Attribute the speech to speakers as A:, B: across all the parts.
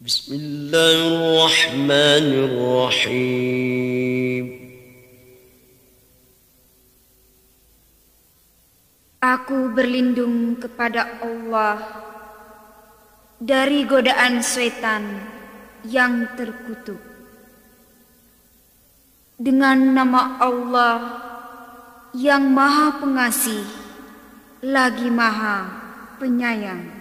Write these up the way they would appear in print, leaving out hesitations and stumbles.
A: Bismillahirrahmanirrahim.
B: Aku berlindung kepada Allah dari godaan syaitan yang terkutuk. Dengan nama Allah yang Maha Pengasih lagi Maha Penyayang.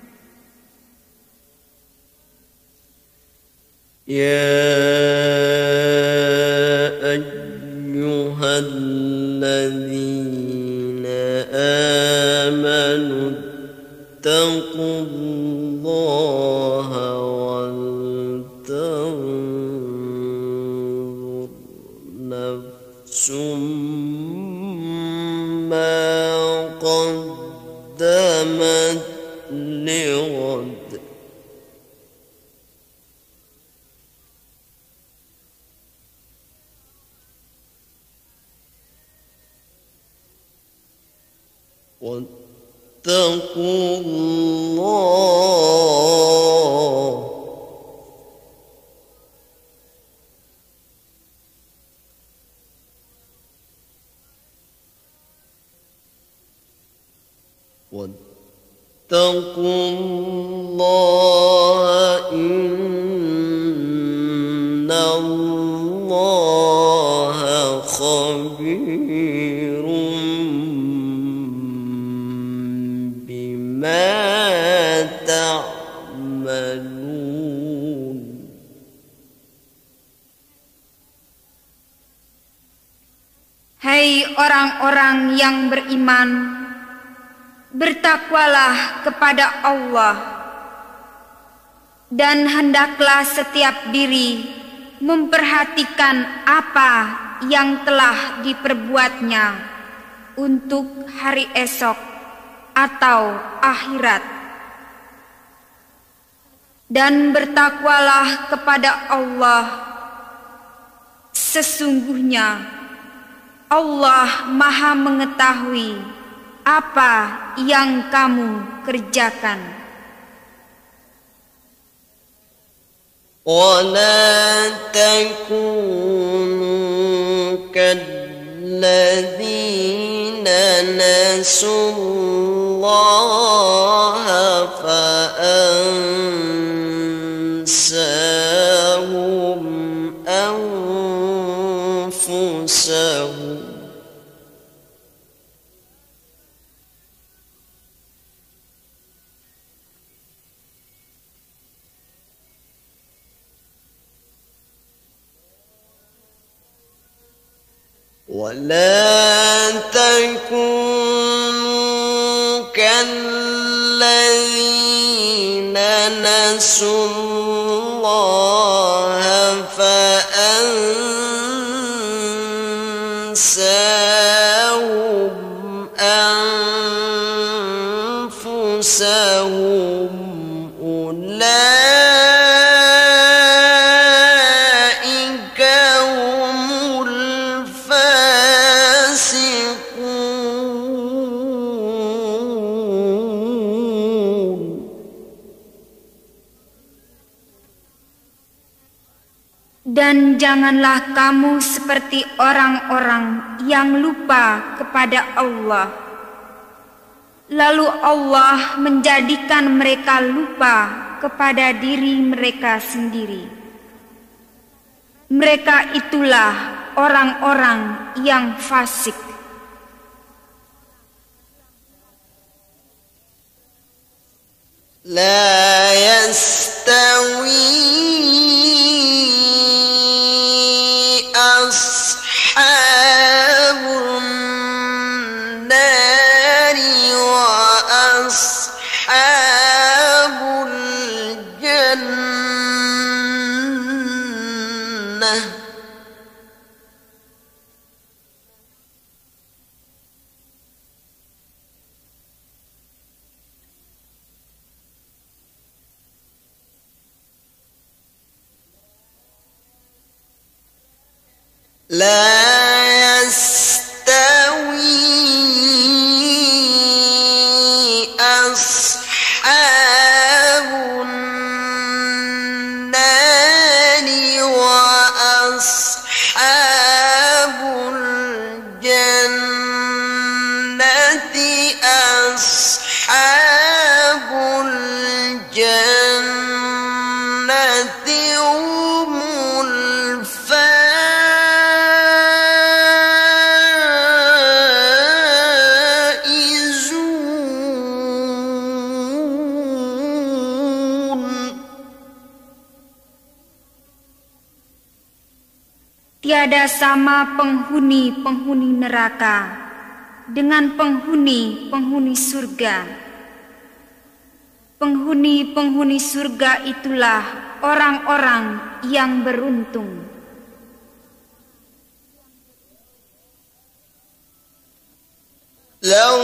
A: Ya ayyuhalladzina amanu taqullaha wal tanzur nafsum ma qaddamat lighad. واتقوا الله إن الله خبير ما تعملون.
B: Hai orang-orang yang beriman, bertakwalah kepada Allah, dan hendaklah setiap diri memperhatikan apa yang telah diperbuatnya untuk hari esok atau akhirat. Dan bertakwalah kepada Allah, sesungguhnya Allah Maha mengetahui apa yang kamu kerjakan.
A: ولا تكونوا كالذين نسوا الله فأنساهم أنفسهم. ولا تكونوا كالذين نسوا الله فأنساهم أنفسهم
B: Dan janganlah kamu seperti orang-orang yang lupa kepada Allah, lalu Allah menjadikan mereka lupa kepada diri mereka sendiri. Mereka itulah orang-orang yang fasik.
A: La yastawi أصحاب النار وأصحاب الجنة لا يستوي أصحاب النار
B: Tiada sama penghuni-penghuni neraka dengan penghuni-penghuni surga. Penghuni-penghuni surga itulah orang-orang yang beruntung.
A: لو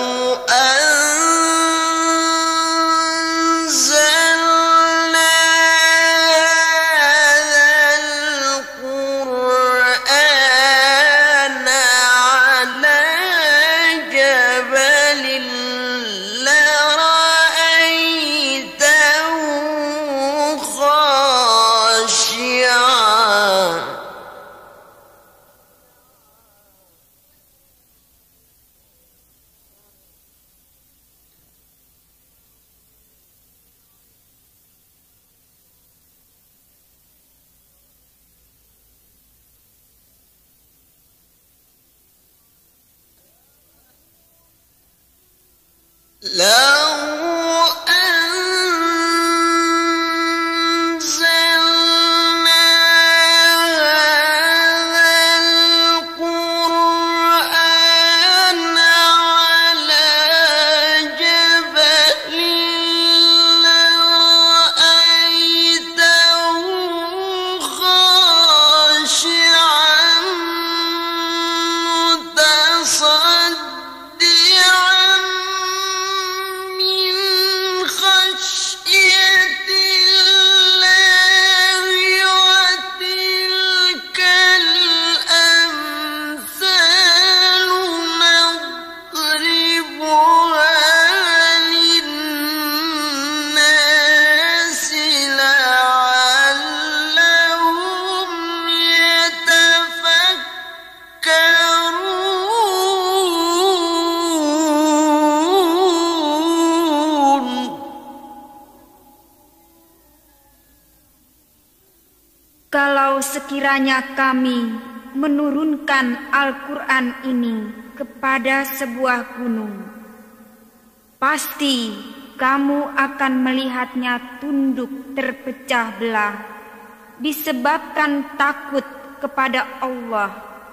B: Kalau sekiranya kami menurunkan Al-Quran ini kepada sebuah gunung, pasti kamu akan melihatnya tunduk terpecah belah disebabkan takut kepada Allah.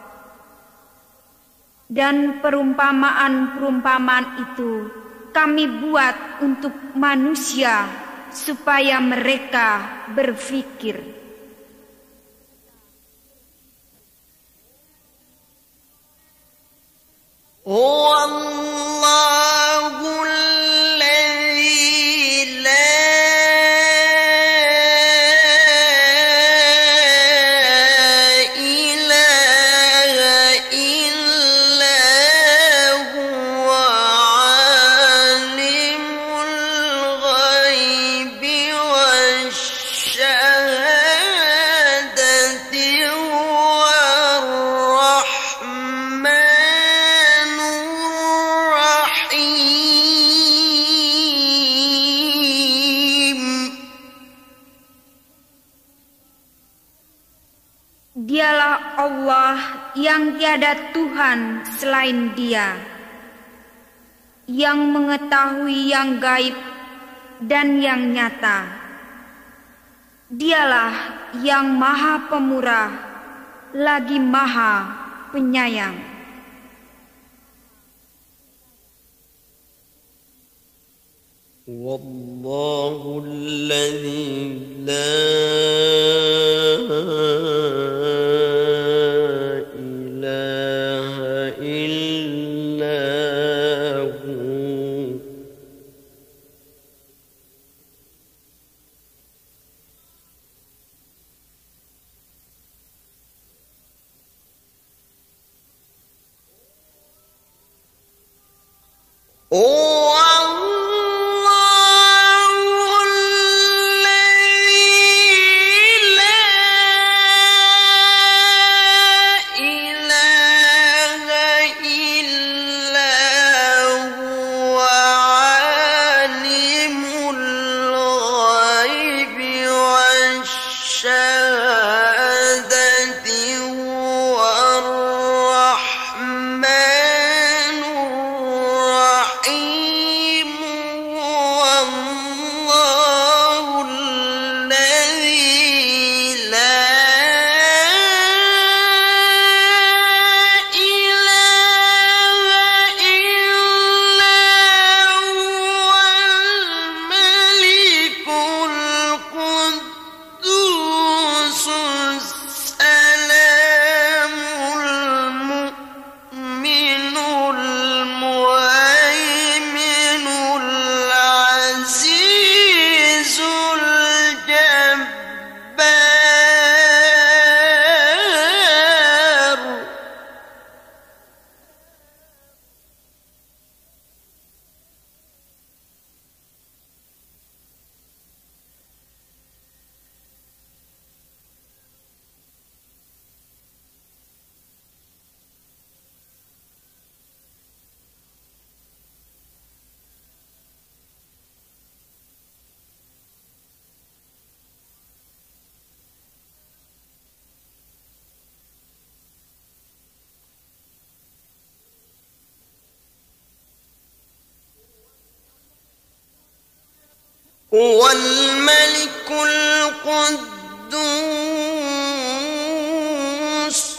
B: Dan perumpamaan-perumpamaan itu kami buat untuk manusia supaya mereka berfikir.
A: هو الله الذي لا إله إلا هو عالم الغيب والشهادة هو الرحمن.
B: Dialah Allah yang tiada Tuhan selain Dia, yang mengetahui yang gaib dan yang nyata. Dialah yang Maha Pemurah lagi Maha Penyayang.
A: Wallahu alladzi la ilaha illa hu. هو الملك القدوس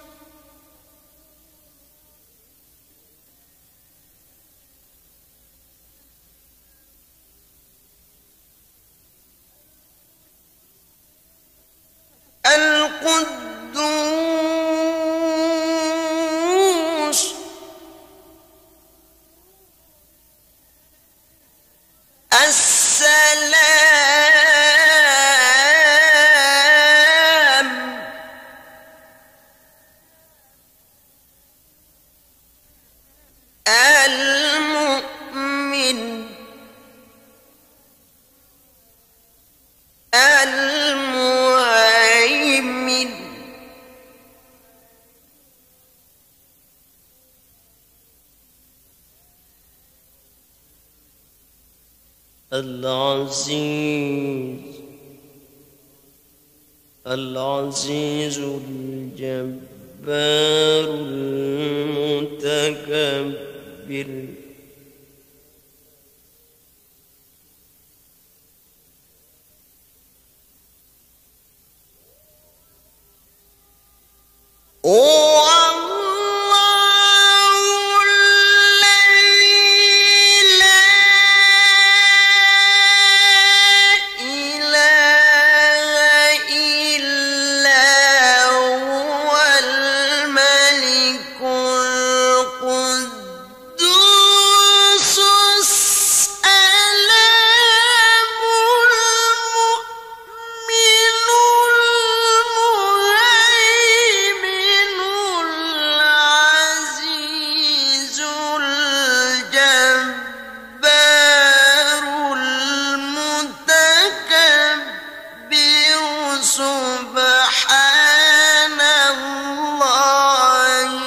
A: القدوس السلام المؤمن المهيمن العزيز الجبار المتكبر هو الله الذي لا إله إلا هو الملك القدوس السلام المؤمن المهيمن العزيز الجبار المتكبر سبحان الله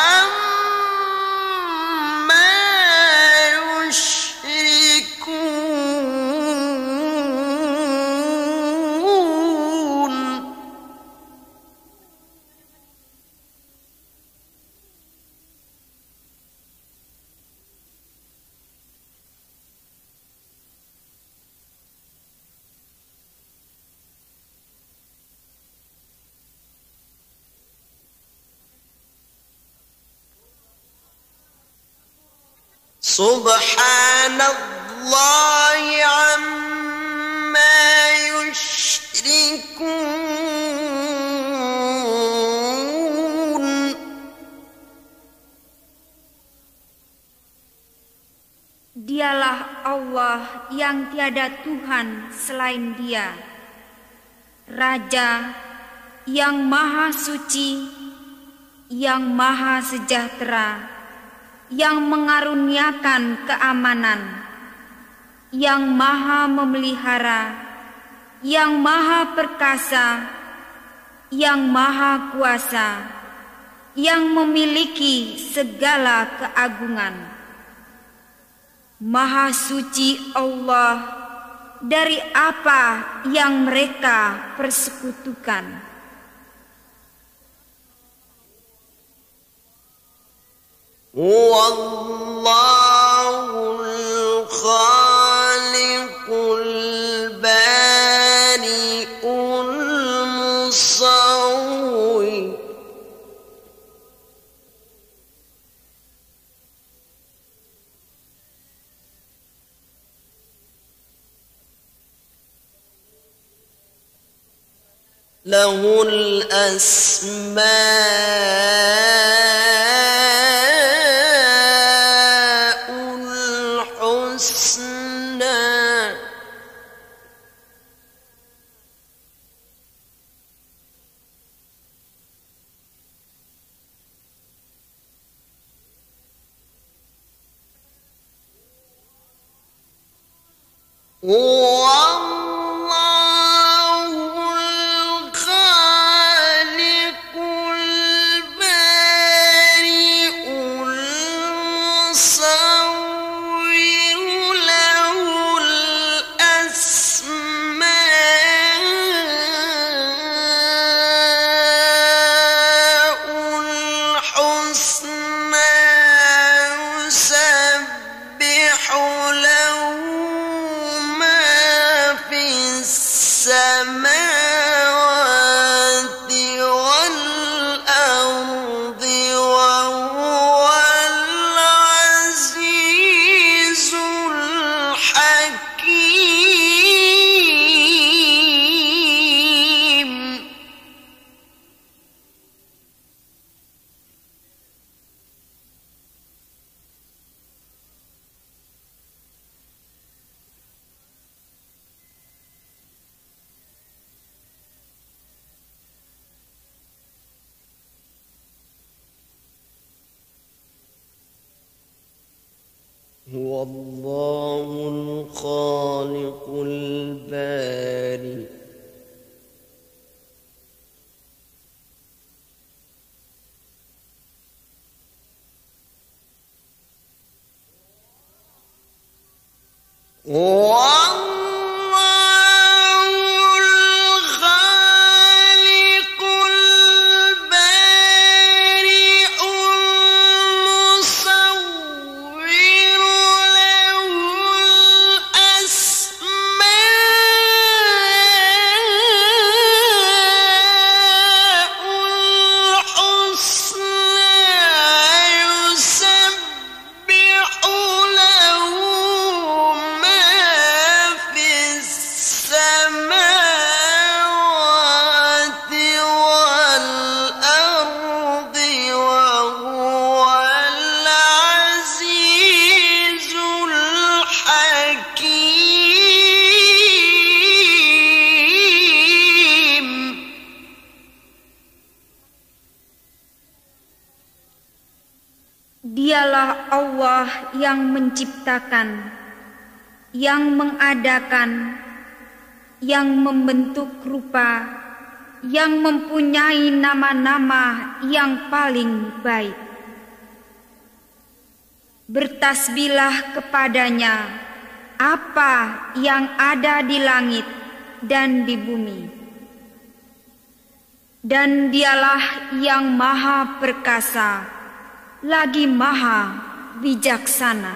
A: عما يشركون سبحان الله عما يشركون
B: Dialah Allah yang tiada Tuhan selain Dia, Raja yang maha suci, yang maha sejahtera, yang mengaruniakan keamanan, yang maha memelihara, yang maha perkasa, yang maha kuasa, yang memiliki segala keagungan. Maha suci Allah dari apa yang mereka persekutukan.
A: هو الله الخالق البارئ المصور له الأسماء الحسنى هو الله الخالق البارئ المصور له الأسماء الحسنى يسبح له ما والله الخالق البارئ
B: Dialah Allah yang menciptakan, yang mengadakan, yang membentuk rupa, yang mempunyai nama-nama yang paling baik. Bertasbihlah kepadanya apa yang ada di langit dan di bumi. Dan dialah yang maha perkasa, lagi maha bijaksana.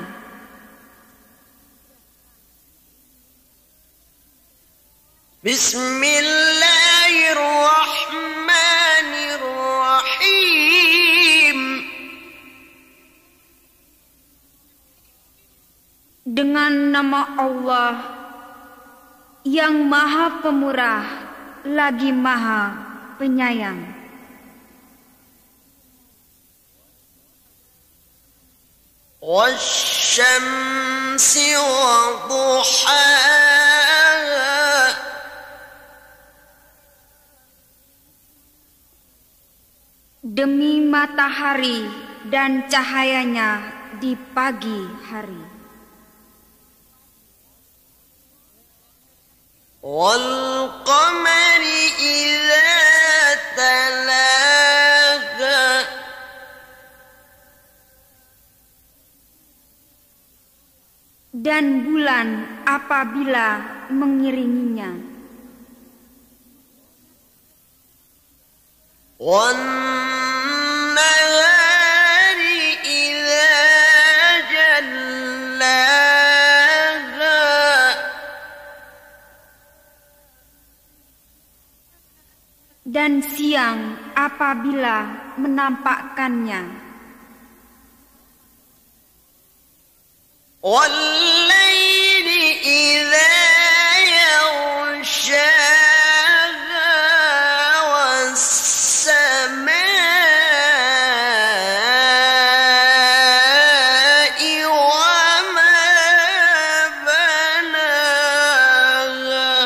A: Bismillahirrahmanirrahim.
B: Dengan nama Allah yang maha pemurah, lagi maha penyayang.
A: Wasyamsi wa duhaha.
B: Demi matahari dan cahayanya di pagi hari.
A: Wal qamari idza talaha.
B: Dan bulan apabila mengiringinya.
A: Wan nahari idza jallaha.
B: Dan siang apabila menampakkannya.
A: Wal-laili idza yaghshaha. Was-samaa'i wa ma banaha.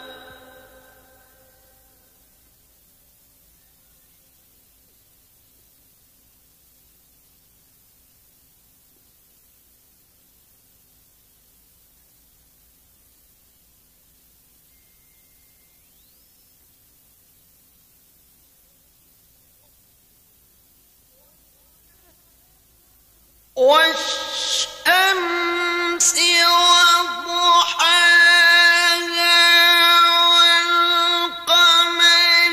A: والشمس وضحاها والقمر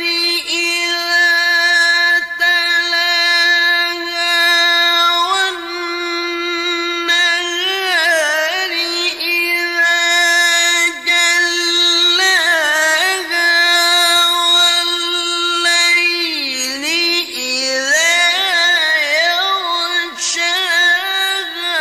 A: إذا تلاها والنهار إذا جلاها والليل إذا يغشاها.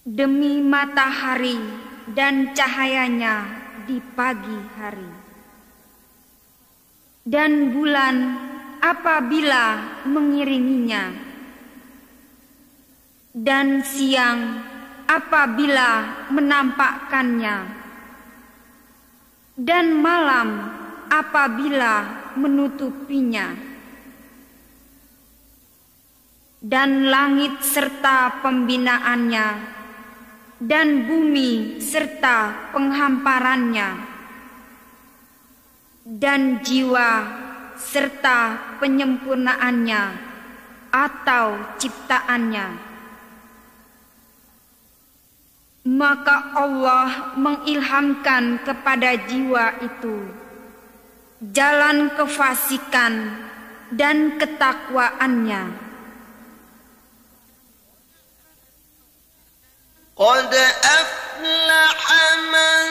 B: demi matahari dan cahayanya di pagi hari, dan bulan apabila mengiringinya, dan siang apabila menampakkannya, dan malam apabila menutupinya, dan langit serta pembinaannya, dan bumi serta penghamparannya, dan jiwa serta penyempurnaannya atau ciptaannya. Maka Allah mengilhamkan kepada jiwa itu jalan kefasikan dan ketakwaannya.
A: قد أفلح من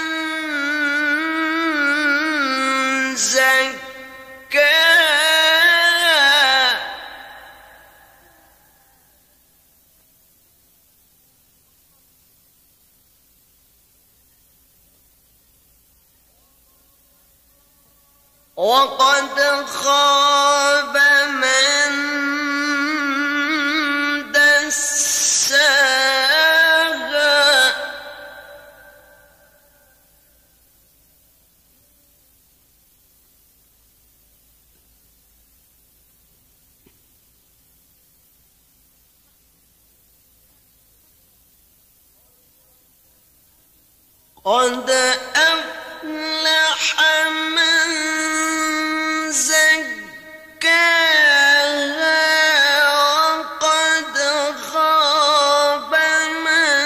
A: زكاها وقد خاب من دساها. قد أفلح من زكاها وقد خاب من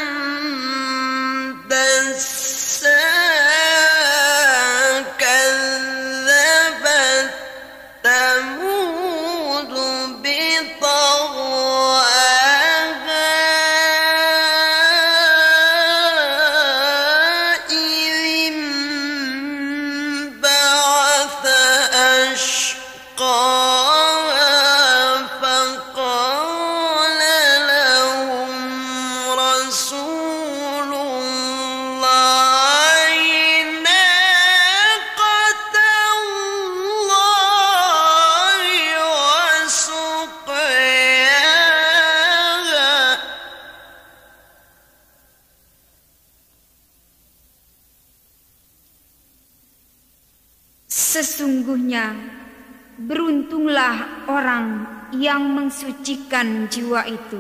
A: دساها. كذبت ثمود
B: Sesungguhnya beruntunglah orang yang mensucikan jiwa itu,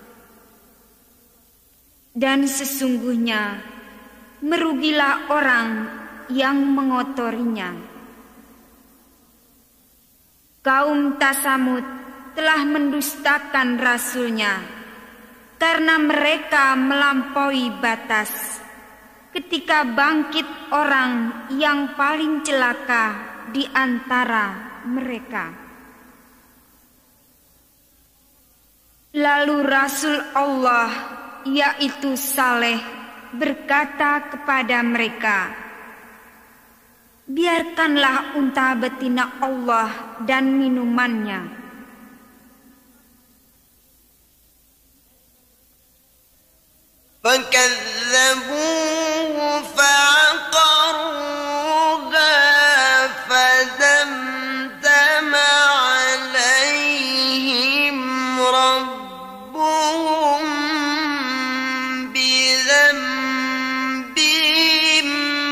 B: dan sesungguhnya merugilah orang yang mengotorinya. Kaum Tsamud telah mendustakan rasulnya karena mereka melampaui batas ketika bangkit orang yang paling celaka di antara mereka. Lalu Rasul Allah, yaitu Saleh, berkata kepada mereka, biarkanlah unta betina Allah dan minumannya.
A: فكذبوه فعقروها فدمدم عليهم ربهم بذنبهم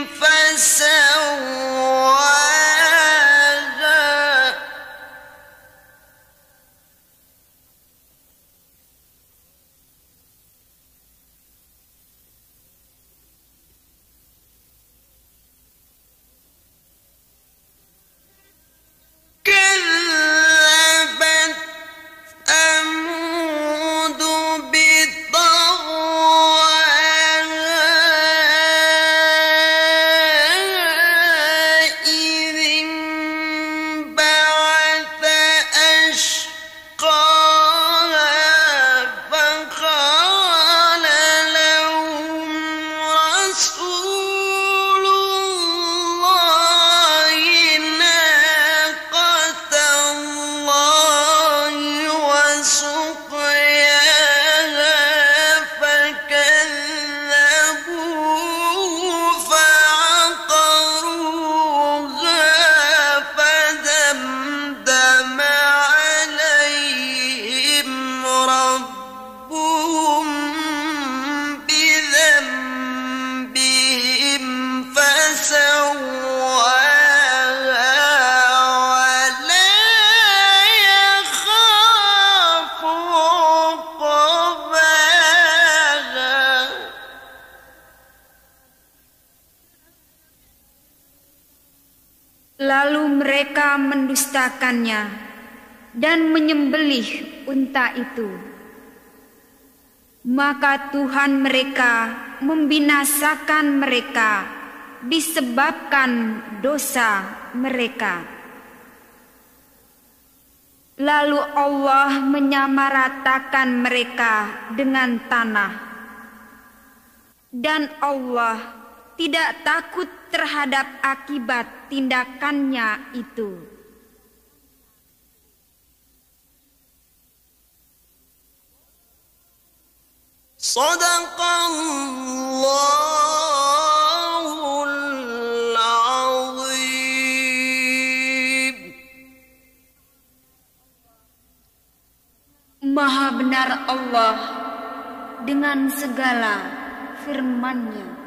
A: فسواها. ربهم بذنبهم فسواها ولا يخاف عقباها.
B: Lalu mereka mendustakannya dan menyembelih unta itu. Maka Tuhan mereka membinasakan mereka disebabkan dosa mereka. Lalu Allah menyamaratakan mereka dengan tanah. Dan Allah tidak takut terhadap akibat tindakannya itu.
A: Sadaqallahul azim.
B: Maha benar Allah dengan segala firman-Nya.